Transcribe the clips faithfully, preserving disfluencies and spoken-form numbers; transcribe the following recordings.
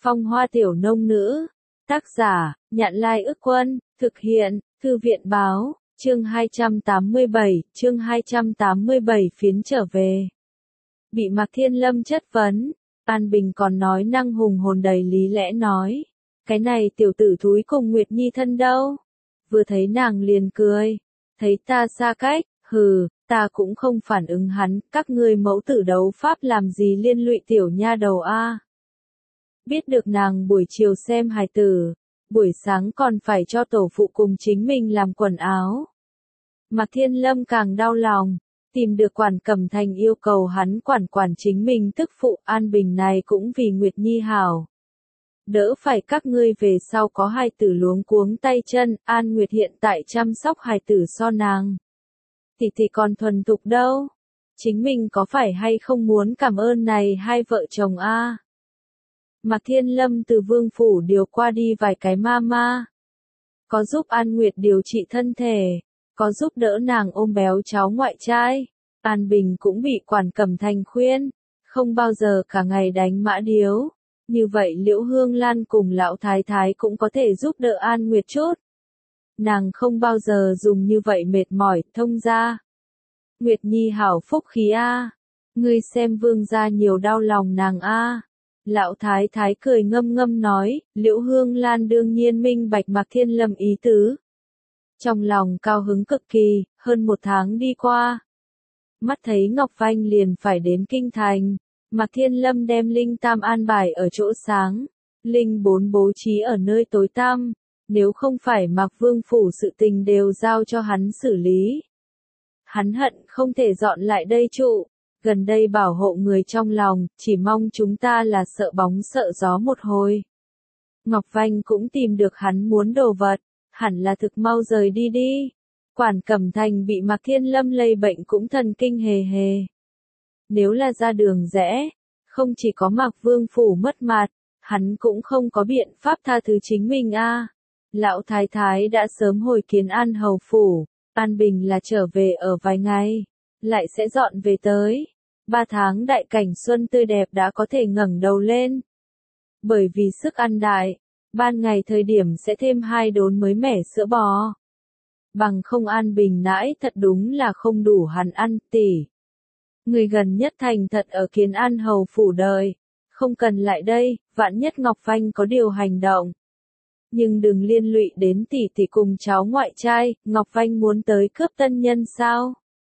Phong hoa tiểu nông nữ. Tác giả, Nhạn Lai Ức Quân, thực hiện, Thư viện Báo, chương hai trăm tám mươi bảy, chương hai trăm tám mươi bảy phiến trở về. Bị Mạc Thiên Lâm chất vấn, An Bình còn nói năng hùng hồn đầy lý lẽ nói. Cái này tiểu tử thúi cùng Nguyệt Nhi thân đâu? Vừa thấy nàng liền cười. Thấy ta xa cách, hừ, ta cũng không phản ứng hắn, các ngươi mẫu tử đấu pháp làm gì liên lụy tiểu nha đầu a? Biết được nàng buổi chiều xem hài tử, buổi sáng còn phải cho tổ phụ cùng chính mình làm quần áo. Mạc Thiên Lâm càng đau lòng, tìm được Quản Cẩm Thành yêu cầu hắn quản quản chính mình tức phụ. An Bình này cũng vì Nguyệt Nhi hảo. Đỡ phải các ngươi về sau có hài tử luống cuống tay chân. An Nguyệt hiện tại chăm sóc hài tử so nàng thì thì còn thuần thục đâu. Chính mình có phải hay không muốn cảm ơn này hai vợ chồng a? À? Mạc Thiên Lâm từ Vương phủ điều qua đi vài cái ma ma. Có giúp An Nguyệt điều trị thân thể, có giúp đỡ nàng ôm béo cháu ngoại trai. An Bình cũng bị Quản Cẩm Thành khuyên, không bao giờ cả ngày đánh mã điếu. Như vậy Liễu Hương Lan cùng lão thái thái cũng có thể giúp đỡ An Nguyệt chút. Nàng không bao giờ dùng như vậy mệt mỏi. Thông ra, Nguyệt Nhi hảo phúc khí a, ngươi xem Vương gia nhiều đau lòng nàng a. Lão thái thái cười ngâm ngâm nói. Liễu Hương Lan đương nhiên minh bạch Mạc Thiên Lâm ý tứ. Trong lòng cao hứng cực kỳ. Hơn một tháng đi qua, mắt thấy Ngọc Vanh liền phải đến kinh thành. Mạc Thiên Lâm đem Linh Tam an bài ở chỗ sáng, Linh Bốn bố trí ở nơi tối tăm. Nếu không phải Mạc Vương phủ sự tình đều giao cho hắn xử lý, hắn hận không thể dọn lại đây trụ. Gần đây bảo hộ người trong lòng, chỉ mong chúng ta là sợ bóng sợ gió một hồi. Ngọc Vanh cũng tìm được hắn muốn đồ vật, hẳn là thực mau rời đi đi. Quản Cẩm Thành bị Mạc Thiên Lâm lây bệnh cũng thần kinh hề hề. Nếu là ra đường rẽ, không chỉ có Mạc Vương phủ mất mặt, hắn cũng không có biện pháp tha thứ chính mình a. À. Lão thái thái đã sớm hồi kiến An hầu phủ, An Bình là trở về ở vài ngày, lại sẽ dọn về tới. Ba tháng đại cảnh xuân tươi đẹp đã có thể ngẩng đầu lên. Bởi vì sức ăn đại, ban ngày thời điểm sẽ thêm hai đốn mới mẻ sữa bò. Bằng không An Bình nãi thật đúng là không đủ hắn ăn. Tỷ, người gần nhất thành thật ở kiến An hầu phủ đợi, không cần lại đây, vạn nhất Ngọc Vanh có điều hành động. Nhưng đừng liên lụy đến tỷ tỷ cùng cháu ngoại trai. Ngọc Vanh muốn tới cướp tân nhân sao?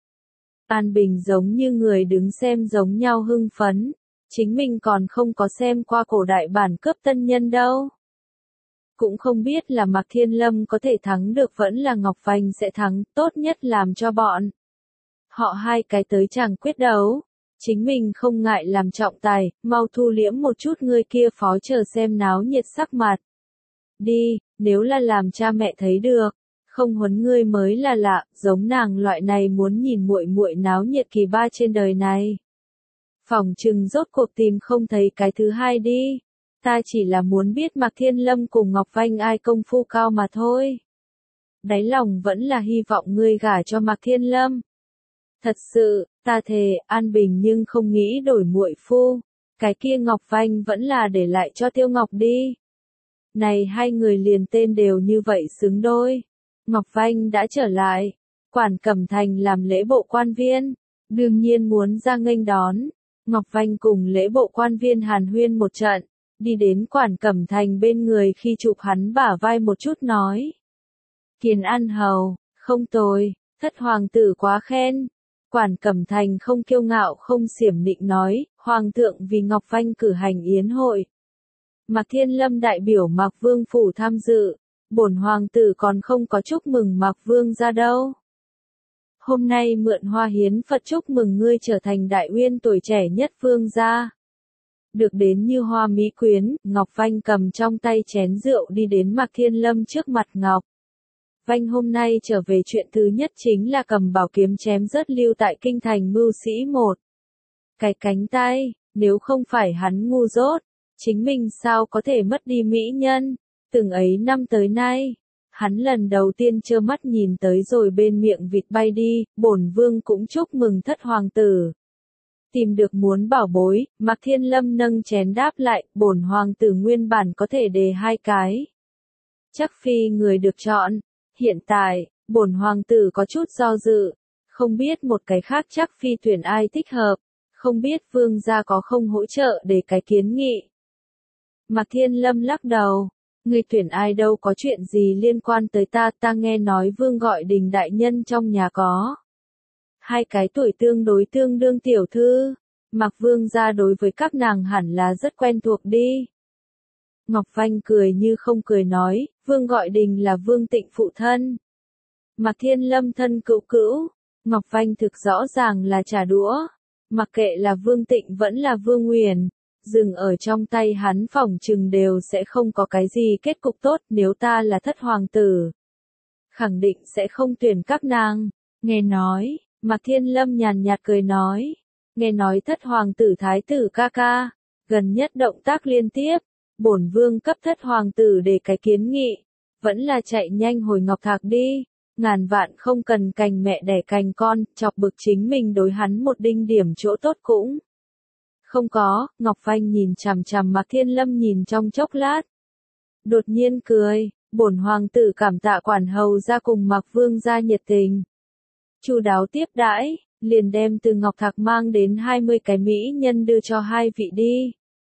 An Bình giống như người đứng xem giống nhau hưng phấn, chính mình còn không có xem qua cổ đại bản cướp tân nhân đâu. Cũng không biết là Mạc Thiên Lâm có thể thắng được vẫn là Ngọc Vanh sẽ thắng. Tốt nhất làm cho bọn họ hai cái tới chàng quyết đấu. Chính mình không ngại làm trọng tài, mau thu liễm một chút người kia phó chờ xem náo nhiệt sắc mặt. Đi, nếu là làm cha mẹ thấy được, không huấn ngươi mới là lạ. Giống nàng loại này muốn nhìn muội muội náo nhiệt kỳ ba trên đời này. Phỏng chừng rốt cuộc tìm không thấy cái thứ hai đi. Ta chỉ là muốn biết Mạc Thiên Lâm cùng Ngọc Vanh ai công phu cao mà thôi. Đáy lòng vẫn là hy vọng ngươi gả cho Mạc Thiên Lâm. Thật sự, ta thề. An Bình nhưng không nghĩ đổi muội phu. Cái kia Ngọc Vanh vẫn là để lại cho Tiêu Ngọc đi. Này hai người liền tên đều như vậy xứng đôi. Ngọc Vanh đã trở lại. Quản Cẩm Thành làm lễ bộ quan viên, đương nhiên muốn ra nghênh đón. Ngọc Vanh cùng lễ bộ quan viên hàn huyên một trận, đi đến Quản Cẩm Thành bên người khi chụp hắn bả vai một chút nói. Kiến An hầu, không tồi, thất hoàng tử quá khen. Quản Cẩm Thành không kiêu ngạo không xiểm nịnh nói, hoàng thượng vì Ngọc Vanh cử hành yến hội. Mạc Thiên Lâm đại biểu Mạc Vương phủ tham dự, bổn hoàng tử còn không có chúc mừng Mạc Vương ra đâu. Hôm nay mượn hoa hiến Phật chúc mừng ngươi trở thành đại uyên tuổi trẻ nhất vương gia. Được đến như hoa mỹ quyến, Ngọc Vanh cầm trong tay chén rượu đi đến Mạc Thiên Lâm trước mặt Ngọc Vanh. Hôm nay trở về chuyện thứ nhất chính là cầm bảo kiếm chém rớt lưu tại kinh thành mưu sĩ một cái cánh tay. Nếu không phải hắn ngu dốt, chính mình sao có thể mất đi mỹ nhân. Từng ấy năm tới nay, hắn lần đầu tiên trơ mắt nhìn tới rồi bên miệng vịt bay đi. Bổn vương cũng chúc mừng thất hoàng tử. Tìm được muốn bảo bối, Mạc Thiên Lâm nâng chén đáp lại, bổn hoàng tử nguyên bản có thể đề hai cái. Chắc phi người được chọn. Hiện tại, bổn hoàng tử có chút do dự. Không biết một cái khác chắc phi tuyển ai thích hợp. Không biết vương gia có không hỗ trợ để cái kiến nghị. Mạc Thiên Lâm lắc đầu. Người tuyển ai đâu có chuyện gì liên quan tới ta, ta nghe nói vương gọi đình đại nhân trong nhà có. Hai cái tuổi tương đối tương đương tiểu thư. Mạc vương gia đối với các nàng hẳn là rất quen thuộc đi. Ngọc Vanh cười như không cười nói, vương gọi đình là vương tịnh phụ thân. Mạc Thiên Lâm thân cữu cữu. Ngọc Vanh thực rõ ràng là trả đũa. Mặc kệ là vương tịnh vẫn là vương nguyền. Dừng ở trong tay hắn phỏng chừng đều sẽ không có cái gì kết cục tốt, nếu ta là thất hoàng tử. Khẳng định sẽ không tuyển các nàng. Nghe nói, Mạc Thiên Lâm nhàn nhạt cười nói. Nghe nói thất hoàng tử thái tử ca ca. Gần nhất động tác liên tiếp. Bổn vương cấp thất hoàng tử để cái kiến nghị. Vẫn là chạy nhanh hồi Ngọc Thạc đi. Ngàn vạn không cần cành mẹ đẻ cành con, chọc bực chính mình đối hắn một đinh điểm chỗ tốt cũng. Không có, Ngọc Vanh nhìn chằm chằm Mạc Thiên Lâm nhìn trong chốc lát. Đột nhiên cười, bổn hoàng tử cảm tạ quản hầu ra cùng Mạc vương gia nhiệt tình. Chu đáo tiếp đãi, liền đem từ Ngọc Thạc mang đến hai mươi cái mỹ nhân đưa cho hai vị đi.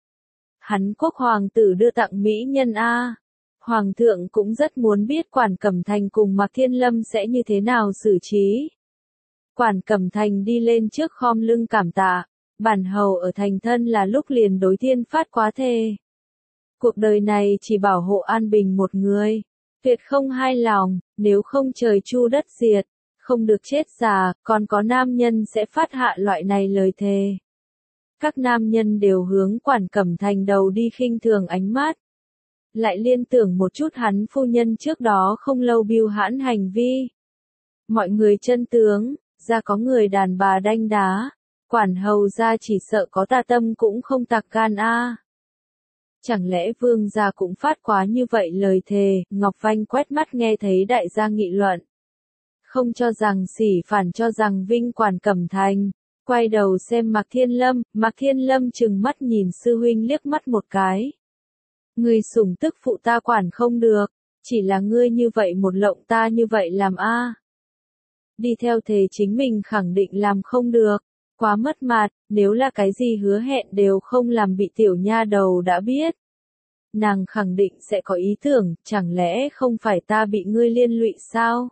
Hắn quốc hoàng tử đưa tặng mỹ nhân a. Hoàng thượng cũng rất muốn biết Quản Cẩm Thành cùng Mạc Thiên Lâm sẽ như thế nào xử trí. Quản Cẩm Thành đi lên trước khom lưng cảm tạ. Bản hầu ở thành thân là lúc liền đối thiên phát quá thề. Cuộc đời này chỉ bảo hộ an bình một người. Tuyệt không hai lòng, nếu không trời chu đất diệt, không được chết già, còn có nam nhân sẽ phát hạ loại này lời thề. Các nam nhân đều hướng Quản Cẩm Thành đầu đi khinh thường ánh mắt. Lại liên tưởng một chút hắn phu nhân trước đó không lâu bưu hãn hành vi. Mọi người chân tướng, ra có người đàn bà đanh đá. Quản hầu ra chỉ sợ có tà tâm cũng không tạc gan a. Chẳng lẽ vương gia cũng phát quá như vậy lời thề, Ngọc Vanh quét mắt nghe thấy đại gia nghị luận. Không cho rằng sỉ phản cho rằng vinh Quản Cẩm Thành. Quay đầu xem Mạc Thiên Lâm, Mạc Thiên Lâm trừng mắt nhìn sư huynh liếc mắt một cái. Ngươi sủng tức phụ ta quản không được, chỉ là ngươi như vậy một lộng ta như vậy làm a. Đi theo thề chính mình khẳng định làm không được. Quá mất mặt, nếu là cái gì hứa hẹn đều không làm bị tiểu nha đầu đã biết. Nàng khẳng định sẽ có ý tưởng, chẳng lẽ không phải ta bị ngươi liên lụy sao?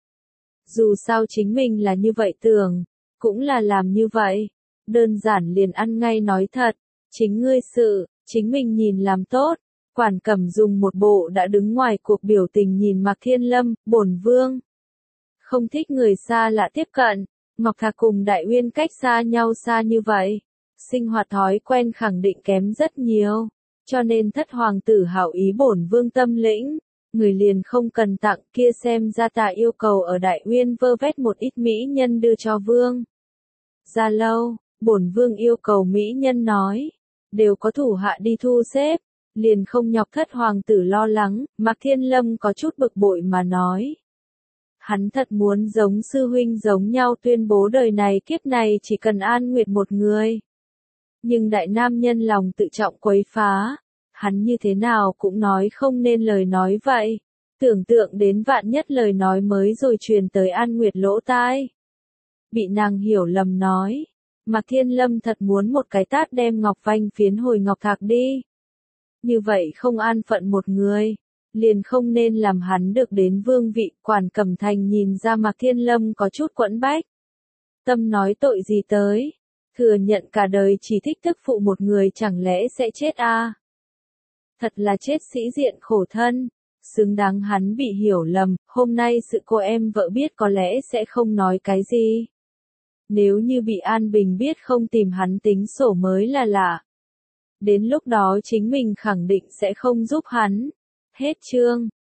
Dù sao chính mình là như vậy tưởng, cũng là làm như vậy. Đơn giản liền ăn ngay nói thật, chính ngươi sự, chính mình nhìn làm tốt. Quản Cẩm dùng một bộ đã đứng ngoài cuộc biểu tình nhìn Mạc Thiên Lâm, bổn vương. Không thích người xa lạ tiếp cận. Ngọc Thạc cùng Đại Uyên cách xa nhau xa như vậy, sinh hoạt thói quen khẳng định kém rất nhiều, cho nên thất hoàng tử hảo ý bổn vương tâm lĩnh, người liền không cần tặng kia xem ra ta yêu cầu ở Đại Uyên vơ vét một ít mỹ nhân đưa cho vương. Ra lâu, bổn vương yêu cầu mỹ nhân nói, đều có thủ hạ đi thu xếp, liền không nhọc thất hoàng tử lo lắng, Mạc Thiên Lâm có chút bực bội mà nói. Hắn thật muốn giống sư huynh giống nhau tuyên bố đời này kiếp này chỉ cần an nguyệt một người. Nhưng đại nam nhân lòng tự trọng quấy phá. Hắn như thế nào cũng nói không nên lời nói vậy. Tưởng tượng đến vạn nhất lời nói mới rồi truyền tới an nguyệt lỗ tai. Bị nàng hiểu lầm nói. Mạc Thiên Lâm thật muốn một cái tát đem Ngọc Vanh phiến hồi Ngọc Thạc đi. Như vậy không an phận một người. Liền không nên làm hắn được đến vương vị. Quản Cẩm Thành nhìn ra Mạc Thiên Lâm có chút quẫn bách. Tâm nói tội gì tới. Thừa nhận cả đời chỉ thích thức phụ một người chẳng lẽ sẽ chết a? À? Thật là chết sĩ diện khổ thân. Xứng đáng hắn bị hiểu lầm. Hôm nay sự cô em vợ biết có lẽ sẽ không nói cái gì. Nếu như bị An Bình biết không tìm hắn tính sổ mới là lạ. Đến lúc đó chính mình khẳng định sẽ không giúp hắn. Hết chương.